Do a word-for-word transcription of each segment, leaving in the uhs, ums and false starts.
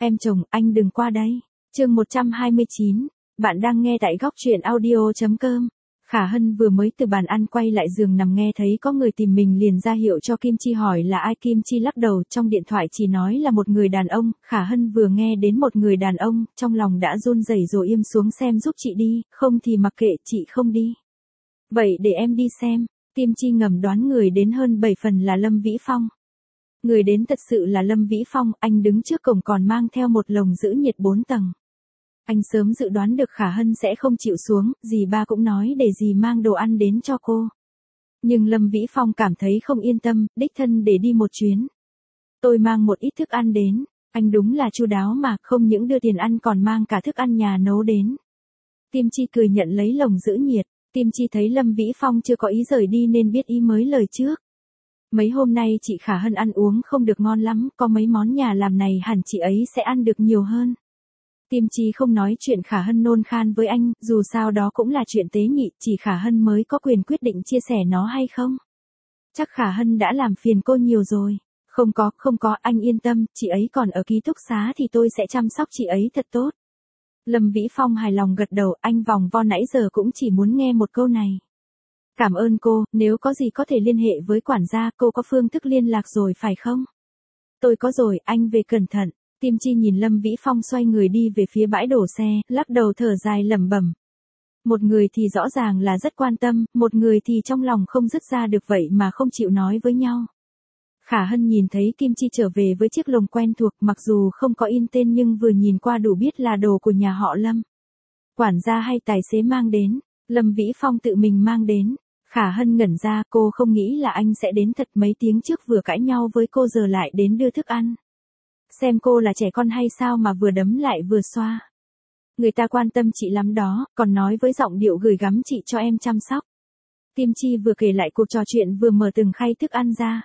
Em chồng, anh đừng qua đây. Chương một trăm hai mươi chín. Bạn đang nghe tại góc truyện audio.com. Khả Hân vừa mới từ bàn ăn quay lại giường nằm nghe thấy có người tìm mình liền ra hiệu cho Kim Chi hỏi là ai. Kim Chi lắc đầu, trong điện thoại chỉ nói là một người đàn ông. Khả Hân vừa nghe đến một người đàn ông, trong lòng đã run rẩy rồi im xuống xem giúp chị đi, không thì mặc kệ, chị không đi. Vậy để em đi xem. Kim Chi ngầm đoán người đến hơn bảy phần là Lâm Vĩ Phong. Người đến thật sự là Lâm Vĩ Phong, anh đứng trước cổng còn mang theo một lồng giữ nhiệt bốn tầng. Anh sớm dự đoán được Khả Hân sẽ không chịu xuống, dì ba cũng nói để dì mang đồ ăn đến cho cô. Nhưng Lâm Vĩ Phong cảm thấy không yên tâm, đích thân để đi một chuyến. Tôi mang một ít thức ăn đến, anh đúng là chu đáo mà, không những đưa tiền ăn còn mang cả thức ăn nhà nấu đến. Kim Chi cười nhận lấy lồng giữ nhiệt, Kim Chi thấy Lâm Vĩ Phong chưa có ý rời đi nên biết ý mới lời trước. Mấy hôm nay chị Khả Hân ăn uống không được ngon lắm, có mấy món nhà làm này hẳn chị ấy sẽ ăn được nhiều hơn. Kim Chi không nói chuyện Khả Hân nôn khan với anh, dù sao đó cũng là chuyện tế nhị, chỉ Khả Hân mới có quyền quyết định chia sẻ nó hay không. Chắc Khả Hân đã làm phiền cô nhiều rồi. Không có, không có, anh yên tâm, chị ấy còn ở ký túc xá thì tôi sẽ chăm sóc chị ấy thật tốt. Lâm Vĩ Phong hài lòng gật đầu, anh vòng vo nãy giờ cũng chỉ muốn nghe một câu này. Cảm ơn cô, nếu có gì có thể liên hệ với quản gia, cô có phương thức liên lạc rồi phải không? Tôi có rồi, anh về cẩn thận. Kim Chi nhìn Lâm Vĩ Phong xoay người đi về phía bãi đổ xe, lắc đầu thở dài lẩm bẩm. Một người thì rõ ràng là rất quan tâm, một người thì trong lòng không dứt ra được vậy mà không chịu nói với nhau. Khả Hân nhìn thấy Kim Chi trở về với chiếc lồng quen thuộc, mặc dù không có in tên nhưng vừa nhìn qua đủ biết là đồ của nhà họ Lâm. Quản gia hay tài xế mang đến, Lâm Vĩ Phong tự mình mang đến. Khả Hân ngẩn ra, cô không nghĩ là anh sẽ đến thật, mấy tiếng trước vừa cãi nhau với cô giờ lại đến đưa thức ăn. Xem cô là trẻ con hay sao mà vừa đấm lại vừa xoa. Người ta quan tâm chị lắm đó, còn nói với giọng điệu gửi gắm chị cho em chăm sóc. Kim Chi vừa kể lại cuộc trò chuyện vừa mở từng khay thức ăn ra.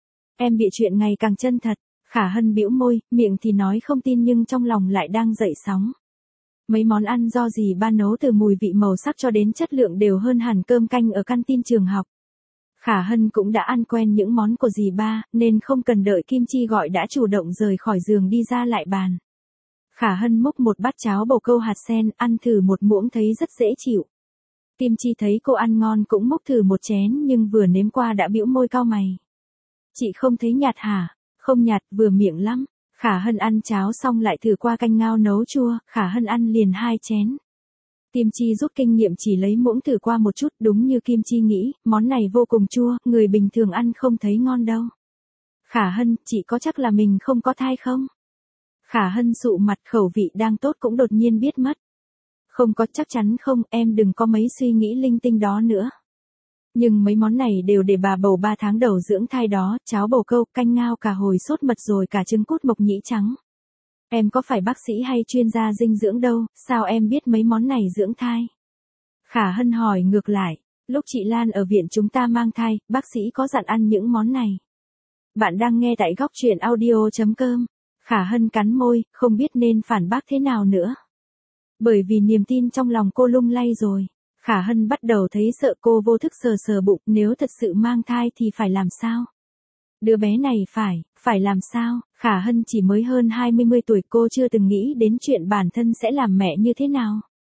Em bịa chuyện ngày càng chân thật. Khả Hân bĩu môi, miệng thì nói không tin nhưng trong lòng lại đang dậy sóng. Mấy món ăn do dì ba nấu từ mùi vị màu sắc cho đến chất lượng đều hơn hẳn cơm canh ở căn tin trường học. Khả Hân cũng đã ăn quen những món của dì ba, nên không cần đợi Kim Chi gọi đã chủ động rời khỏi giường đi ra lại bàn. Khả Hân múc một bát cháo bầu câu hạt sen, ăn thử một muỗng thấy rất dễ chịu. Kim Chi thấy cô ăn ngon cũng múc thử một chén nhưng vừa nếm qua đã bĩu môi cau mày. Chị không thấy nhạt hả? Không nhạt, vừa miệng lắm. Khả Hân ăn cháo xong lại thử qua canh ngao nấu chua, Khả Hân ăn liền hai chén. Kim Chi rút kinh nghiệm chỉ lấy muỗng thử qua một chút, đúng như Kim Chi nghĩ, món này vô cùng chua, người bình thường ăn không thấy ngon đâu. Khả Hân, chị có chắc là mình không có thai không? Khả Hân sụ mặt, khẩu vị đang tốt cũng đột nhiên biết mất. Không có, chắc chắn không, em đừng có mấy suy nghĩ linh tinh đó nữa. Nhưng mấy món này đều để bà bầu ba tháng đầu dưỡng thai đó, cháo bầu câu, canh ngao cả hồi sốt mật rồi cả trứng cút mộc nhĩ trắng. Em có phải bác sĩ hay chuyên gia dinh dưỡng đâu, sao em biết mấy món này dưỡng thai? Khả Hân hỏi ngược lại, lúc chị Lan ở viện chúng ta mang thai, bác sĩ có dặn ăn những món này. Bạn đang nghe tại góc truyện audio.com. Khả Hân cắn môi, không biết nên phản bác thế nào nữa. Bởi vì niềm tin trong lòng cô lung lay rồi. Khả Hân bắt đầu thấy sợ, cô vô thức sờ sờ bụng, nếu thật sự mang thai thì phải làm sao? Đứa bé này phải, phải làm sao? Khả Hân chỉ mới hơn hai mươi tuổi, cô chưa từng nghĩ đến chuyện bản thân sẽ làm mẹ như thế nào.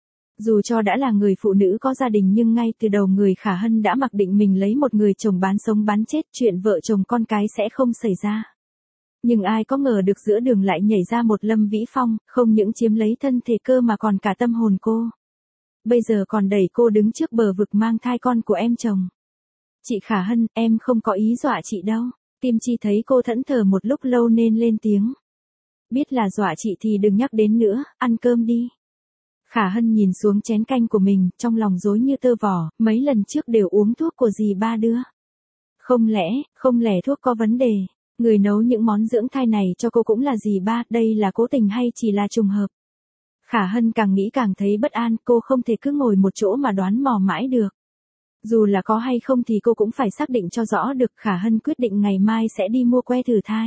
Dù cho đã là người phụ nữ có gia đình nhưng ngay từ đầu người Khả Hân đã mặc định mình lấy một người chồng bán sống bán chết, chuyện vợ chồng con cái sẽ không xảy ra. Nhưng ai có ngờ được giữa đường lại nhảy ra một Lâm Vĩ Phong, không những chiếm lấy thân thể cơ mà còn cả tâm hồn cô. Bây giờ còn đẩy cô đứng trước bờ vực mang thai con của em chồng. Chị Khả Hân, em không có ý dọa chị đâu. Kim Chi thấy cô thẫn thờ một lúc lâu nên lên tiếng. Biết là dọa chị thì đừng nhắc đến nữa, ăn cơm đi. Khả Hân nhìn xuống chén canh của mình, trong lòng rối như tơ vò, mấy lần trước đều uống thuốc của dì ba đưa. Không lẽ, không lẽ thuốc có vấn đề, người nấu những món dưỡng thai này cho cô cũng là dì ba, đây là cố tình hay chỉ là trùng hợp? Khả Hân càng nghĩ càng thấy bất an, cô không thể cứ ngồi một chỗ mà đoán mò mãi được. Dù là có hay không thì cô cũng phải xác định cho rõ được. Khả Hân quyết định ngày mai sẽ đi mua que thử thai.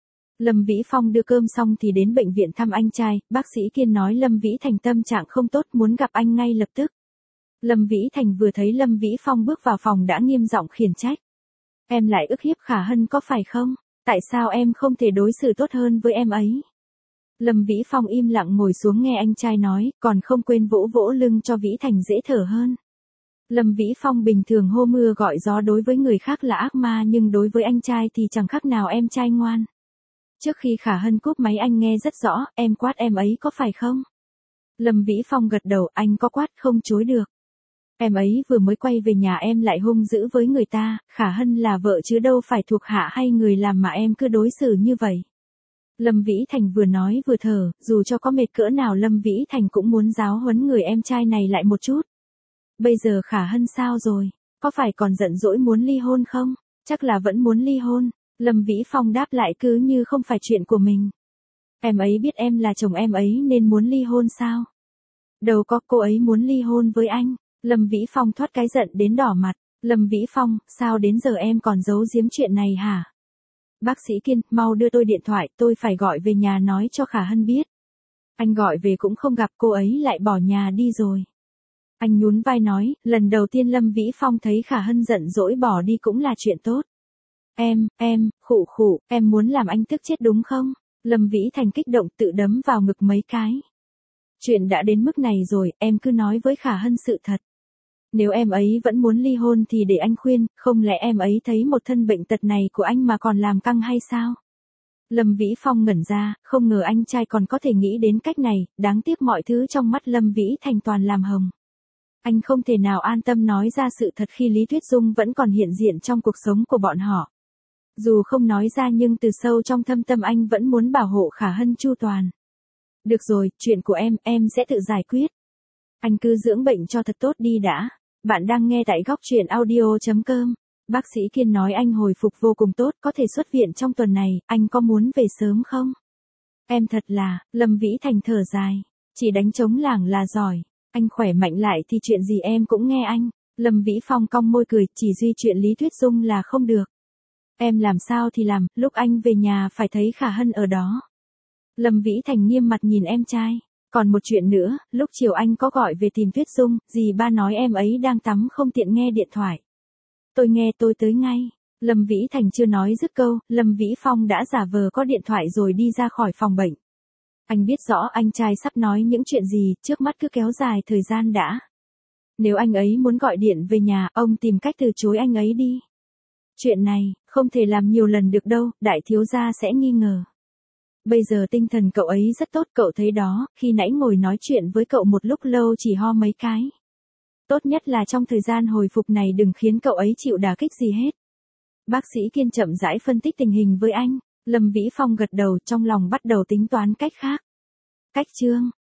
Lâm Vĩ Phong đưa cơm xong thì đến bệnh viện thăm anh trai, bác sĩ Kiên nói Lâm Vĩ Thành tâm trạng không tốt, muốn gặp anh ngay lập tức. Lâm Vĩ Thành vừa thấy Lâm Vĩ Phong bước vào phòng đã nghiêm giọng khiển trách. Em lại ức hiếp Khả Hân có phải không? Tại sao em không thể đối xử tốt hơn với em ấy? Lâm Vĩ Phong im lặng ngồi xuống nghe anh trai nói, còn không quên vỗ vỗ lưng cho Vĩ Thành dễ thở hơn. Lâm Vĩ Phong bình thường hô mưa gọi gió đối với người khác là ác ma nhưng đối với anh trai thì chẳng khác nào em trai ngoan. Trước khi Khả Hân cúp máy anh nghe rất rõ, em quát em ấy có phải không? Lâm Vĩ Phong gật đầu, anh có quát không chối được. Em ấy vừa mới quay về nhà em lại hung dữ với người ta, Khả Hân là vợ chứ đâu phải thuộc hạ hay người làm mà em cứ đối xử như vậy. Lâm Vĩ Thành vừa nói vừa thở, dù cho có mệt cỡ nào Lâm Vĩ Thành cũng muốn giáo huấn người em trai này lại một chút. Bây giờ Khả Hân sao rồi? Có phải còn giận dỗi muốn ly hôn không? Chắc là vẫn muốn ly hôn. Lâm Vĩ Phong đáp lại cứ như không phải chuyện của mình. Em ấy biết em là chồng em ấy nên muốn ly hôn sao? Đâu có, cô ấy muốn ly hôn với anh. Lâm Vĩ Phong thoát cái giận đến đỏ mặt. Lâm Vĩ Phong, sao đến giờ em còn giấu giếm chuyện này hả? Bác sĩ Kiên, mau đưa tôi điện thoại, tôi phải gọi về nhà nói cho Khả Hân biết. Anh gọi về cũng không gặp, cô ấy lại bỏ nhà đi rồi. Anh nhún vai nói, lần đầu tiên Lâm Vĩ Phong thấy Khả Hân giận dỗi bỏ đi cũng là chuyện tốt. Em, em, khụ khụ, em muốn làm anh tức chết đúng không? Lâm Vĩ Thành kích động tự đấm vào ngực mấy cái. Chuyện đã đến mức này rồi, em cứ nói với Khả Hân sự thật. Nếu em ấy vẫn muốn ly hôn thì để anh khuyên, không lẽ em ấy thấy một thân bệnh tật này của anh mà còn làm căng hay sao? Lâm Vĩ Phong ngẩn ra, không ngờ anh trai còn có thể nghĩ đến cách này, đáng tiếc mọi thứ trong mắt Lâm Vĩ Thành toàn làm hồng. Anh không thể nào an tâm nói ra sự thật khi Lý Tuyết Dung vẫn còn hiện diện trong cuộc sống của bọn họ. Dù không nói ra nhưng từ sâu trong thâm tâm anh vẫn muốn bảo hộ Khả Hân chu toàn. Được rồi, chuyện của em, em sẽ tự giải quyết. Anh cứ dưỡng bệnh cho thật tốt đi đã. Bạn đang nghe tại góc truyện audio chấm com. Bác sĩ Kiên nói anh hồi phục vô cùng tốt, có thể xuất viện trong tuần này, anh có muốn về sớm không? Em thật là, Lâm Vĩ Thành thở dài. Chỉ đánh trống lảng là giỏi. Anh khỏe mạnh lại thì chuyện gì em cũng nghe anh. Lâm Vĩ Phong cong môi cười, chỉ duy chuyện Lý Tuyết Dung là không được. Em làm sao thì làm, lúc anh về nhà phải thấy Khả Hân ở đó. Lâm Vĩ Thành nghiêm mặt nhìn em trai. Còn một chuyện nữa, lúc chiều anh có gọi về tìm Tuyết Dung, dì ba nói em ấy đang tắm không tiện nghe điện thoại. Tôi nghe tôi tới ngay. Lâm Vĩ Thành chưa nói dứt câu, Lâm Vĩ Phong đã giả vờ có điện thoại rồi đi ra khỏi phòng bệnh. Anh biết rõ anh trai sắp nói những chuyện gì, trước mắt cứ kéo dài thời gian đã. Nếu anh ấy muốn gọi điện về nhà, ông tìm cách từ chối anh ấy đi. Chuyện này, không thể làm nhiều lần được đâu, đại thiếu gia sẽ nghi ngờ. Bây giờ tinh thần cậu ấy rất tốt, cậu thấy đó, khi nãy ngồi nói chuyện với cậu một lúc lâu chỉ ho mấy cái. Tốt nhất là trong thời gian hồi phục này đừng khiến cậu ấy chịu đả kích gì hết. Bác sĩ Kiên chậm rãi phân tích tình hình với anh. Lâm Vĩ Phong gật đầu, trong lòng bắt đầu tính toán cách khác. Cách chương